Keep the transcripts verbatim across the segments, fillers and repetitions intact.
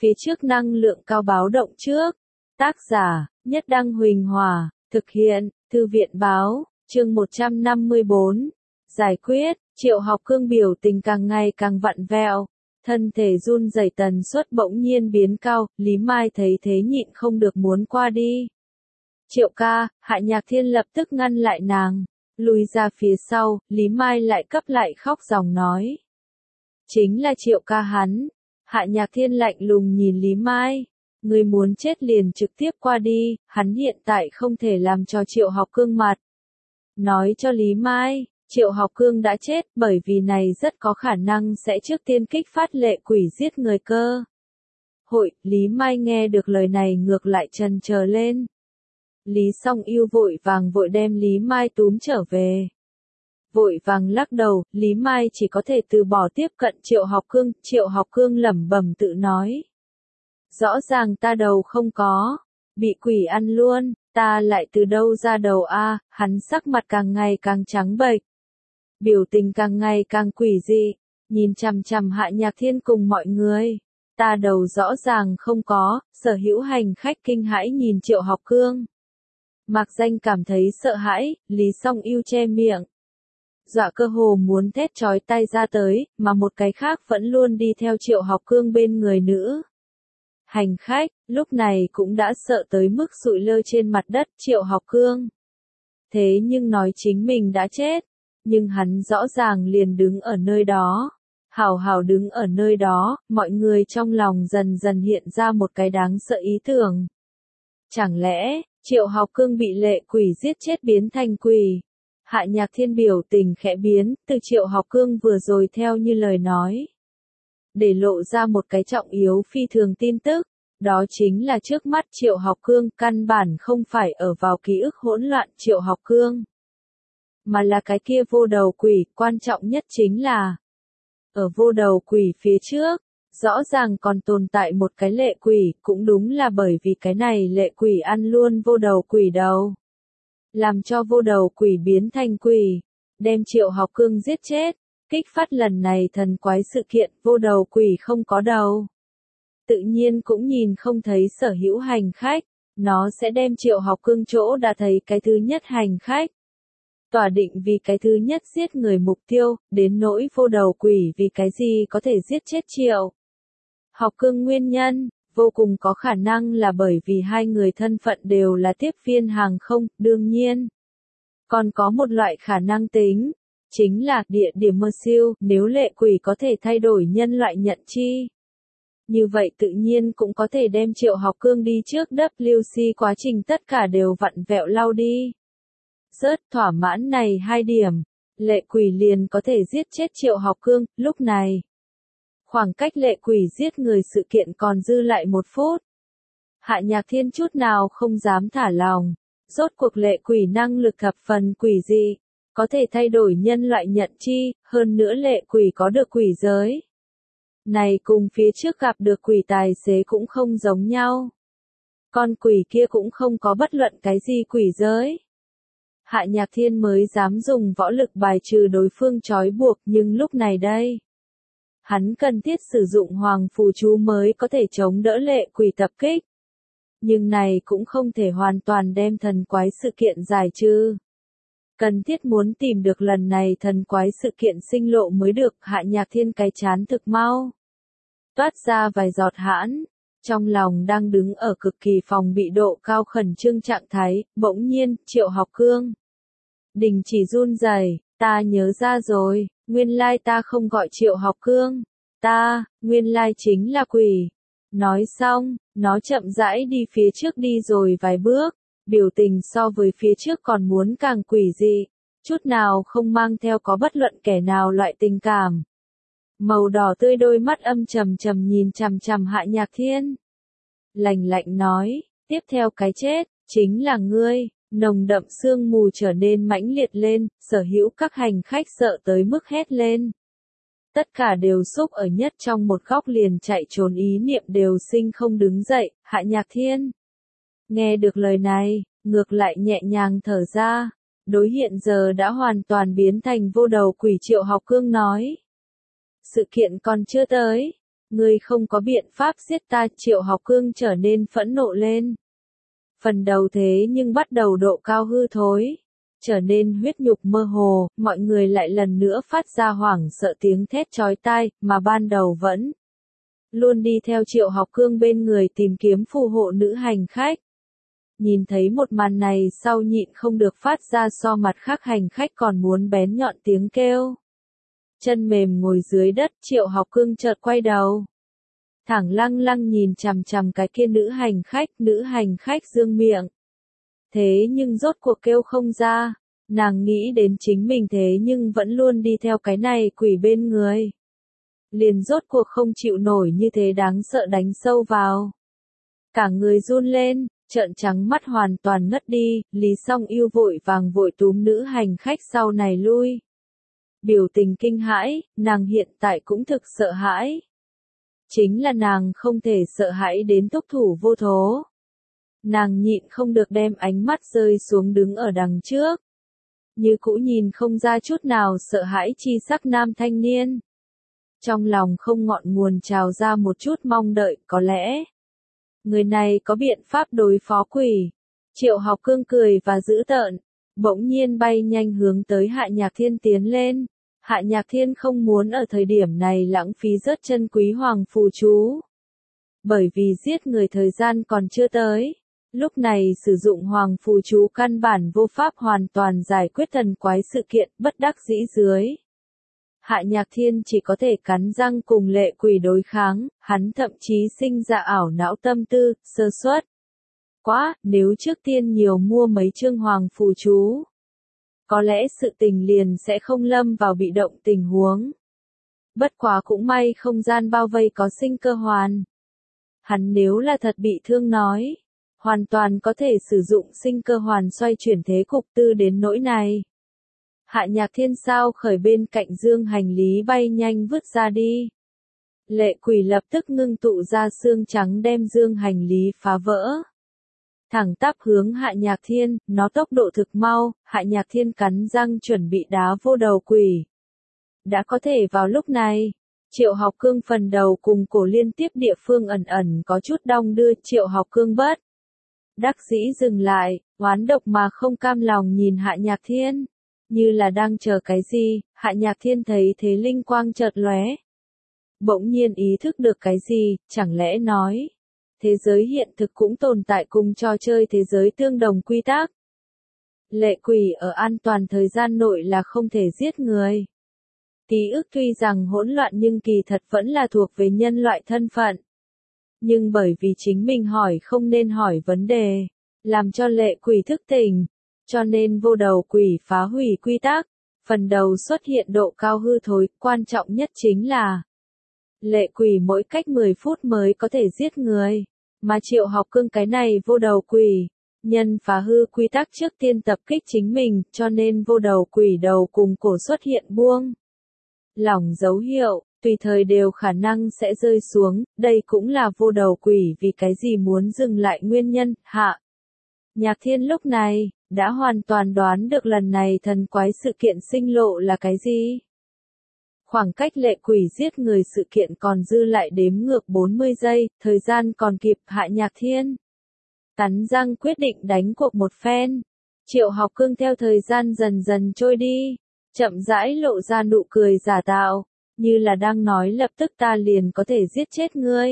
phía trước năng lượng cao báo động trước. Tác giả, Nhất Đăng Huỳnh Hòa, thực hiện, Thư viện Báo, chương một trăm năm mươi bốn. Giải quyết, Triệu Học Cương biểu tình càng ngày càng vặn vẹo, thân thể run rẩy tần suất bỗng nhiên biến cao, Lý Mai thấy thế nhịn không được muốn qua đi. Triệu ca, Hạ Nhạc Thiên lập tức ngăn lại nàng, lùi ra phía sau, Lý Mai lại cấp lại khóc ròng nói. Chính là Triệu ca hắn. Hạ Nhạc Thiên lạnh lùng nhìn Lý Mai. Người muốn chết liền trực tiếp qua đi, hắn hiện tại không thể làm cho Triệu Học Cương mặt. Nói cho Lý Mai, Triệu Học Cương đã chết bởi vì này rất có khả năng sẽ trước tiên kích phát lệ quỷ giết người cơ. Hội, Lý Mai nghe được lời này ngược lại trần chờ lên. Lý Song Yêu vội vàng vội đem Lý Mai túm trở về. Vội vàng lắc đầu, Lý Mai chỉ có thể từ bỏ tiếp cận Triệu Học Cương, Triệu Học Cương lẩm bẩm tự nói. Rõ ràng ta đầu không có, bị quỷ ăn luôn, ta lại từ đâu ra đầu a? Hắn sắc mặt càng ngày càng trắng bệch. Biểu tình càng ngày càng quỷ dị, nhìn chằm chằm Hạ Nhạc Thiên cùng mọi người. Ta đầu rõ ràng không có, sở hữu hành khách kinh hãi nhìn Triệu Học Cương. Mạc Danh cảm thấy sợ hãi, Lý Song Yêu che miệng. Dọa cơ hồ muốn thét chói tai ra tới, mà một cái khác vẫn luôn đi theo Triệu Học Cương bên người nữ. Hành khách, lúc này cũng đã sợ tới mức sụi lơ trên mặt đất Triệu Học Cương. Thế nhưng nói chính mình đã chết, nhưng hắn rõ ràng liền đứng ở nơi đó. Hảo hảo đứng ở nơi đó, mọi người trong lòng dần dần hiện ra một cái đáng sợ ý tưởng. Chẳng lẽ, Triệu Học Cương bị lệ quỷ giết chết biến thành quỷ? Hạ Nhạc Thiên biểu tình khẽ biến, từ Triệu Học Cương vừa rồi theo như lời nói. Để lộ ra một cái trọng yếu phi thường tin tức, đó chính là trước mắt Triệu Học Cương căn bản không phải ở vào ký ức hỗn loạn Triệu Học Cương. Mà là cái kia vô đầu quỷ, quan trọng nhất chính là ở vô đầu quỷ phía trước, rõ ràng còn tồn tại một cái lệ quỷ, cũng đúng là bởi vì cái này lệ quỷ ăn luôn vô đầu quỷ đầu. Làm cho vô đầu quỷ biến thành quỷ, đem Triệu Học Cương giết chết, kích phát lần này thần quái sự kiện, vô đầu quỷ không có đầu. Tự nhiên cũng nhìn không thấy sở hữu hành khách, nó sẽ đem Triệu Học Cương chỗ đã thấy cái thứ nhất hành khách. Tỏa định vì cái thứ nhất giết người mục tiêu, đến nỗi vô đầu quỷ vì cái gì có thể giết chết Triệu Học Cương nguyên nhân, vô cùng có khả năng là bởi vì hai người thân phận đều là tiếp viên hàng không, đương nhiên. Còn có một loại khả năng tính, chính là địa điểm mơ siêu, nếu lệ quỷ có thể thay đổi nhân loại nhận chi. Như vậy tự nhiên cũng có thể đem Triệu Học Cương đi trước W C quá trình tất cả đều vặn vẹo lau đi. Rớt thỏa mãn này hai điểm, lệ quỷ liền có thể giết chết Triệu Học Cương, lúc này. Khoảng cách lệ quỷ giết người sự kiện còn dư lại một phút. Hạ Nhạc Thiên chút nào không dám thả lòng, rốt cuộc lệ quỷ năng lực thập phần quỷ dị, có thể thay đổi nhân loại nhận chi, hơn nữa lệ quỷ có được quỷ giới. Này cùng phía trước gặp được quỷ tài xế cũng không giống nhau. Con quỷ kia cũng không có bất luận cái gì quỷ giới. Hạ Nhạc Thiên mới dám dùng võ lực bài trừ đối phương trói buộc, nhưng lúc này đây, hắn cần thiết sử dụng hoàng phù chú mới có thể chống đỡ lệ quỷ tập kích. Nhưng này cũng không thể hoàn toàn đem thần quái sự kiện giải trừ. Cần thiết muốn tìm được lần này thần quái sự kiện sinh lộ mới được. Hạ Nhạc Thiên cái chán thực mau toát ra vài giọt hãn, trong lòng đang đứng ở cực kỳ phòng bị độ cao khẩn trương trạng thái, bỗng nhiên, Triệu Học Cương đình chỉ run rẩy, ta nhớ ra rồi, nguyên lai ta không gọi Triệu Học Cương, ta, nguyên lai chính là quỷ. Nói xong, nó chậm rãi đi phía trước đi rồi vài bước, biểu tình so với phía trước còn muốn càng quỷ dị, chút nào không mang theo có bất luận kẻ nào loại tình cảm. Màu đỏ tươi đôi mắt âm trầm trầm nhìn chằm chằm Hạ Nhạc Thiên. Lạnh lạnh nói, tiếp theo cái chết, chính là ngươi. Nồng đậm sương mù trở nên mãnh liệt lên, sở hữu các hành khách sợ tới mức hét lên. Tất cả đều xúc ở nhất trong một góc liền chạy trốn ý niệm đều sinh không đứng dậy. Hạ Nhạc Thiên nghe được lời này, ngược lại nhẹ nhàng thở ra. Đối hiện giờ đã hoàn toàn biến thành vô đầu quỷ Triệu Học Cương nói. Sự kiện còn chưa tới, Ngươi không có biện pháp giết ta, Triệu Học Cương trở nên phẫn nộ lên. Phần đầu thế nhưng bắt đầu độ cao hư thối, trở nên huyết nhục mơ hồ, mọi người lại lần nữa phát ra hoảng sợ tiếng thét chói tai, mà ban đầu vẫn luôn đi theo Triệu Học Cương bên người tìm kiếm phù hộ nữ hành khách. Nhìn thấy một màn này sau nhịn không được phát ra so mặt khác hành khách còn muốn bén nhọn tiếng kêu. Chân mềm ngồi dưới đất, Triệu Học Cương chợt quay đầu. Thẳng lăng lăng nhìn chằm chằm cái kia nữ hành khách, nữ hành khách dương miệng. Thế nhưng rốt cuộc kêu không ra, nàng nghĩ đến chính mình thế nhưng vẫn luôn đi theo cái này quỷ bên người. Liền rốt cuộc không chịu nổi như thế đáng sợ đánh sâu vào. Cả người run lên, trợn trắng mắt hoàn toàn ngất đi, Lý Song Yêu vội vàng vội túm nữ hành khách sau này lui. Biểu tình kinh hãi, nàng hiện tại cũng thực sợ hãi. Chính là nàng không thể sợ hãi đến thúc thủ vô thố. Nàng nhịn không được đem ánh mắt rơi xuống đứng ở đằng trước. Như cũ nhìn không ra chút nào sợ hãi chi sắc nam thanh niên. Trong lòng không ngọn nguồn trào ra một chút mong đợi, có lẽ người này có biện pháp đối phó quỷ. Triệu Học Cương cười và dữ tợn, bỗng nhiên bay nhanh hướng tới Hạ Nhạc Thiên tiến lên. Hạ Nhạc Thiên không muốn ở thời điểm này lãng phí rất chân quý hoàng phù chú. Bởi vì giết người thời gian còn chưa tới. Lúc này sử dụng hoàng phù chú căn bản vô pháp hoàn toàn giải quyết thần quái sự kiện, bất đắc dĩ dưới. Hạ Nhạc Thiên chỉ có thể cắn răng cùng lệ quỷ đối kháng, hắn thậm chí sinh ra ảo não tâm tư, sơ suất. Quá, nếu trước tiên nhiều mua mấy chương hoàng phù chú. Có lẽ sự tình liền sẽ không lâm vào bị động tình huống. Bất quá cũng may không gian bao vây có sinh cơ hoàn. Hắn nếu là thật bị thương nói, hoàn toàn có thể sử dụng sinh cơ hoàn xoay chuyển thế cục tư đến nỗi này. Hạ Nhạc Thiên sao khởi bên cạnh dương hành lý bay nhanh vứt ra đi. Lệ quỷ lập tức ngưng tụ ra xương trắng đem dương hành lý phá vỡ. Thẳng tắp hướng Hạ Nhạc Thiên, nó tốc độ thực mau, Hạ Nhạc Thiên cắn răng chuẩn bị đá vô đầu quỷ. Đã có thể vào lúc này, Triệu Học Cương phần đầu cùng cổ liên tiếp địa phương ẩn ẩn có chút đong đưa, Triệu Học Cương bất đắc dĩ dừng lại, oán độc mà không cam lòng nhìn Hạ Nhạc Thiên, như là đang chờ cái gì. Hạ Nhạc Thiên thấy thế linh quang chợt lóe, bỗng nhiên ý thức được cái gì, chẳng lẽ nói thế giới hiện thực cũng tồn tại cùng trò chơi thế giới tương đồng quy tắc. Lệ quỷ ở an toàn thời gian nội là không thể giết người. Ký ức tuy rằng hỗn loạn nhưng kỳ thật vẫn là thuộc về nhân loại thân phận. Nhưng bởi vì chính mình hỏi không nên hỏi vấn đề, làm cho lệ quỷ thức tỉnh, cho nên vô đầu quỷ phá hủy quy tắc, phần đầu xuất hiện độ cao hư thối, quan trọng nhất chính là lệ quỷ mỗi cách mười phút mới có thể giết người. Mà Triệu Học Cương cái này vô đầu quỷ, nhân phá hư quy tắc trước tiên tập kích chính mình, cho nên vô đầu quỷ đầu cùng cổ xuất hiện buông lỏng dấu hiệu, tùy thời đều khả năng sẽ rơi xuống, đây cũng là vô đầu quỷ vì cái gì muốn dừng lại nguyên nhân. Hạ Nhạc Thiên lúc này, đã hoàn toàn đoán được lần này thần quái sự kiện sinh lộ là cái gì. Khoảng cách lệ quỷ giết người sự kiện còn dư lại đếm ngược bốn mươi giây, thời gian còn kịp. Hạ Nhạc Thiên cắn răng quyết định đánh cuộc một phen. Triệu Học Cương theo thời gian dần dần trôi đi, chậm rãi lộ ra nụ cười giả tạo, như là đang nói lập tức ta liền có thể giết chết ngươi.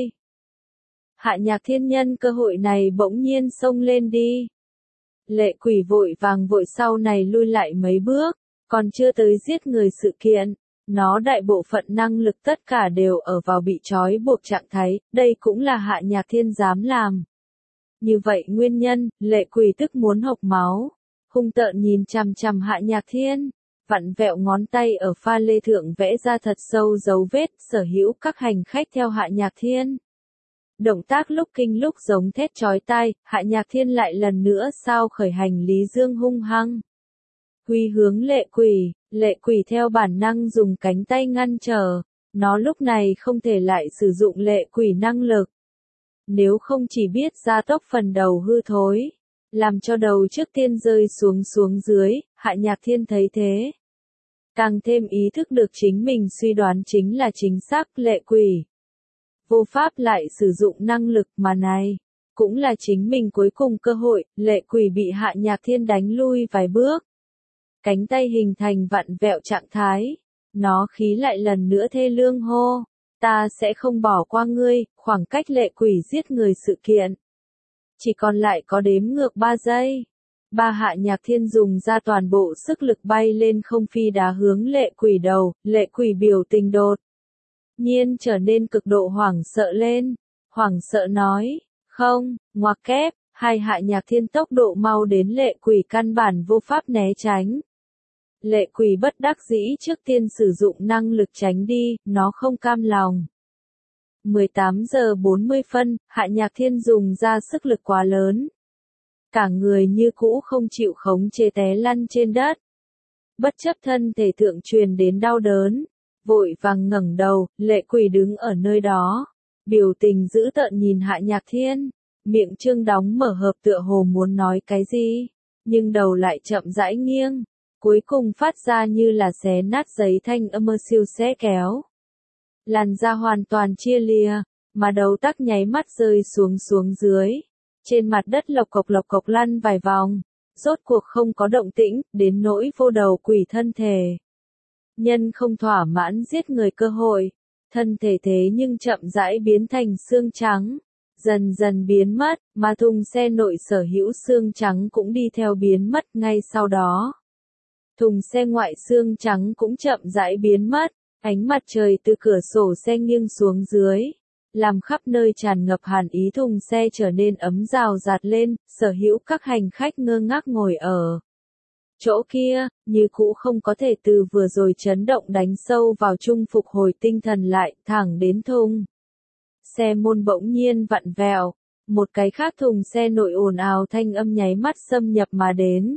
Hạ Nhạc Thiên nhân cơ hội này bỗng nhiên xông lên đi. Lệ quỷ vội vàng vội sau này lui lại mấy bước, còn chưa tới giết người sự kiện. Nó đại bộ phận năng lực tất cả đều ở vào bị trói buộc trạng thái, đây cũng là Hạ Nhạc Thiên dám làm. Như vậy nguyên nhân, lệ quỷ tức muốn hộc máu, hung tợn nhìn chằm chằm Hạ Nhạc Thiên, vặn vẹo ngón tay ở pha lê thượng vẽ ra thật sâu dấu vết, sở hữu các hành khách theo Hạ Nhạc Thiên. Động tác lúc kinh lúc giống thét chói tai, Hạ Nhạc Thiên lại lần nữa sao khởi hành lý dương hung hăng. Huy hướng lệ quỷ, lệ quỷ theo bản năng dùng cánh tay ngăn trở, nó lúc này không thể lại sử dụng lệ quỷ năng lực. Nếu không chỉ biết gia tốc phần đầu hư thối, làm cho đầu trước tiên rơi xuống xuống dưới. Hạ Nhạc Thiên thấy thế, càng thêm ý thức được chính mình suy đoán chính là chính xác. Lệ quỷ vô pháp lại sử dụng năng lực mà này. Cũng là chính mình cuối cùng cơ hội, lệ quỷ bị Hạ Nhạc Thiên đánh lui vài bước. Cánh tay hình thành vặn vẹo trạng thái. Nó khí lại lần nữa thê lương hô. Ta sẽ không bỏ qua ngươi, khoảng cách lệ quỷ giết người sự kiện. Chỉ còn lại có đếm ngược ba giây. Ba Hạ Nhạc Thiên dùng ra toàn bộ sức lực bay lên không phi đá hướng lệ quỷ đầu, lệ quỷ biểu tình đột nhiên trở nên cực độ hoảng sợ lên. Hoảng sợ nói, không, ngoặc kép, hai Hạ Nhạc Thiên tốc độ mau đến lệ quỷ căn bản vô pháp né tránh. Lệ quỷ bất đắc dĩ trước tiên sử dụng năng lực tránh đi, nó không cam lòng. mười tám giờ bốn mươi phân, Hạ Nhạc Thiên dùng ra sức lực quá lớn. Cả người như cũ không chịu khống chế té lăn trên đất. Bất chấp thân thể thượng truyền đến đau đớn, vội vàng ngẩng đầu, lệ quỷ đứng ở nơi đó. Biểu tình dữ tợn nhìn Hạ Nhạc Thiên, miệng trương đóng mở hợp tựa hồ muốn nói cái gì, nhưng đầu lại chậm rãi nghiêng, cuối cùng phát ra như là xé nát giấy thanh âm siêu xé kéo. Làn da hoàn toàn chia lìa, mà đầu tắc nháy mắt rơi xuống xuống dưới. Trên mặt đất lộc cộc lộc cộc lăn vài vòng, rốt cuộc không có động tĩnh, đến nỗi vô đầu quỷ thân thể. Nhân không thỏa mãn giết người cơ hội, thân thể thế nhưng chậm rãi biến thành xương trắng, dần dần biến mất, mà thùng xe nội sở hữu xương trắng cũng đi theo biến mất ngay sau đó. Thùng xe ngoại xương trắng cũng chậm rãi biến mất, ánh mặt trời từ cửa sổ xe nghiêng xuống dưới, làm khắp nơi tràn ngập hàn ý thùng xe trở nên ấm rào rạt lên, sở hữu các hành khách ngơ ngác ngồi ở chỗ kia, như cũ không có thể từ vừa rồi chấn động đánh sâu vào chung phục hồi tinh thần lại, thẳng đến thùng xe môn bỗng nhiên vặn vẹo, một cái khác thùng xe nội ồn ào thanh âm nháy mắt xâm nhập mà đến.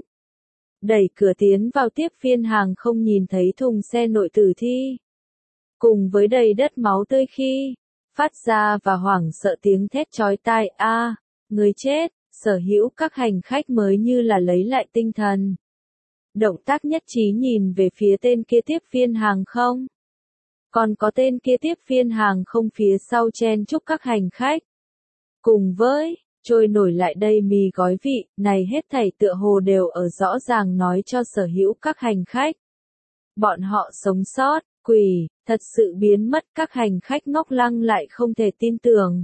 Đẩy cửa tiến vào tiếp phiên hàng không nhìn thấy thùng xe nội tử thi. Cùng với đầy đất máu tươi khi phát ra và hoảng sợ tiếng thét chói tai a, người chết, sở hữu các hành khách mới như là lấy lại tinh thần. Động tác nhất trí nhìn về phía tên kia tiếp phiên hàng không. Còn có tên kia tiếp phiên hàng không phía sau chen chúc các hành khách. Cùng với, trôi nổi lại đây mì gói vị, này hết thảy tựa hồ đều ở rõ ràng nói cho sở hữu các hành khách. Bọn họ sống sót, quỷ, thật sự biến mất các hành khách ngốc lăng lại không thể tin tưởng.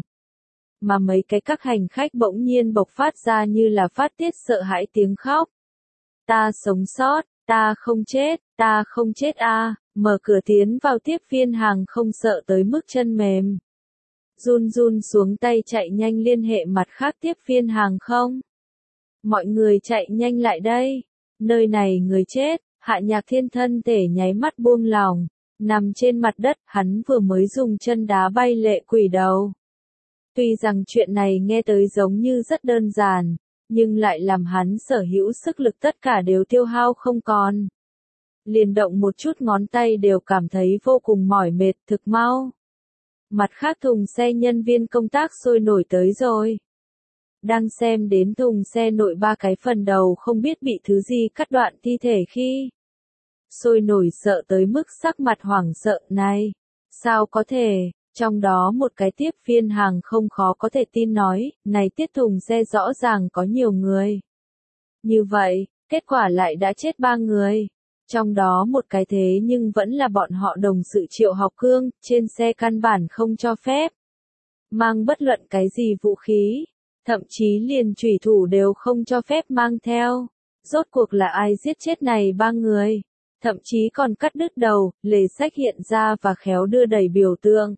Mà mấy cái các hành khách bỗng nhiên bộc phát ra như là phát tiết sợ hãi tiếng khóc. Ta sống sót, ta không chết, ta không chết a, mở cửa tiến vào tiếp phiên hàng không sợ tới mức chân mềm. Run run xuống tay chạy nhanh liên hệ mặt khác tiếp phiên hàng không. Mọi người chạy nhanh lại đây, nơi này người chết, Hạ Nhạc Thiên thân thể nháy mắt buông lòng, nằm trên mặt đất, hắn vừa mới dùng chân đá bay lệ quỷ đầu. Tuy rằng chuyện này nghe tới giống như rất đơn giản, nhưng lại làm hắn sở hữu sức lực tất cả đều tiêu hao không còn. Liền động một chút ngón tay đều cảm thấy vô cùng mỏi mệt, thực mau. Mặt khác thùng xe nhân viên công tác sôi nổi tới rồi. Đang xem đến thùng xe nội ba cái phần đầu không biết bị thứ gì cắt đoạn thi thể khi. Sôi nổi sợ tới mức sắc mặt hoảng sợ này. Sao có thể, trong đó một cái tiếp phiên hàng không khó có thể tin nói, này tiết thùng xe rõ ràng có nhiều người. Như vậy, kết quả lại đã chết ba người. Trong đó một cái thế nhưng vẫn là bọn họ đồng sự Triệu Học Cương, trên xe căn bản không cho phép. Mang bất luận cái gì vũ khí, thậm chí liền chủy thủ đều không cho phép mang theo. Rốt cuộc là ai giết chết này ba người, thậm chí còn cắt đứt đầu, lề sách hiện ra và khéo đưa đẩy biểu tượng.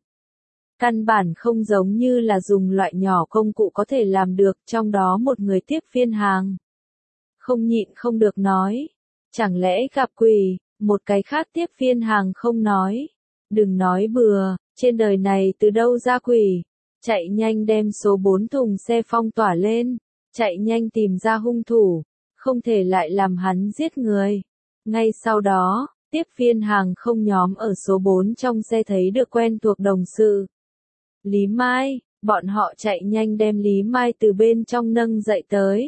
Căn bản không giống như là dùng loại nhỏ công cụ có thể làm được, trong đó một người tiếp phiên hàng. Không nhịn không được nói. Chẳng lẽ gặp quỷ, một cái khác tiếp phiên hàng không nói. Đừng nói bừa, trên đời này từ đâu ra quỷ. Chạy nhanh đem số bốn thùng xe phong tỏa lên. Chạy nhanh tìm ra hung thủ. Không thể lại làm hắn giết người. Ngay sau đó, tiếp phiên hàng không nhóm ở số bốn trong xe thấy được quen thuộc đồng sự. Lý Mai, bọn họ chạy nhanh đem Lý Mai từ bên trong nâng dậy tới.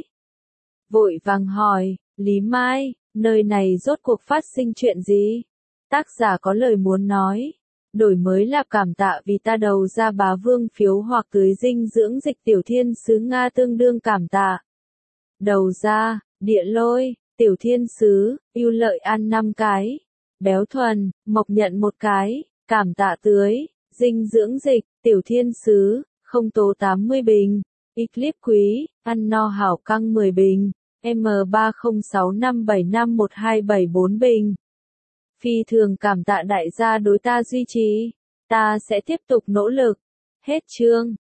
Vội vàng hỏi, Lý Mai, nơi này rốt cuộc phát sinh chuyện gì? Tác giả có lời muốn nói. Đổi mới là cảm tạ vì ta đầu ra bá vương phiếu hoặc tưới dinh dưỡng dịch tiểu thiên sứ Nga tương đương cảm tạ. Đầu ra, địa lôi, tiểu thiên sứ, ưu lợi ăn năm cái. Béo thuần, mộc nhận một cái, cảm tạ tưới, dinh dưỡng dịch, tiểu thiên sứ, không tố tám mươi bình. Eclipse quý, ăn no hảo căng mười bình. M ba không sáu năm bảy năm một hai bảy bốn bình. Phi thường cảm tạ đại gia đối ta duy trì. Ta sẽ tiếp tục nỗ lực. Hết chương.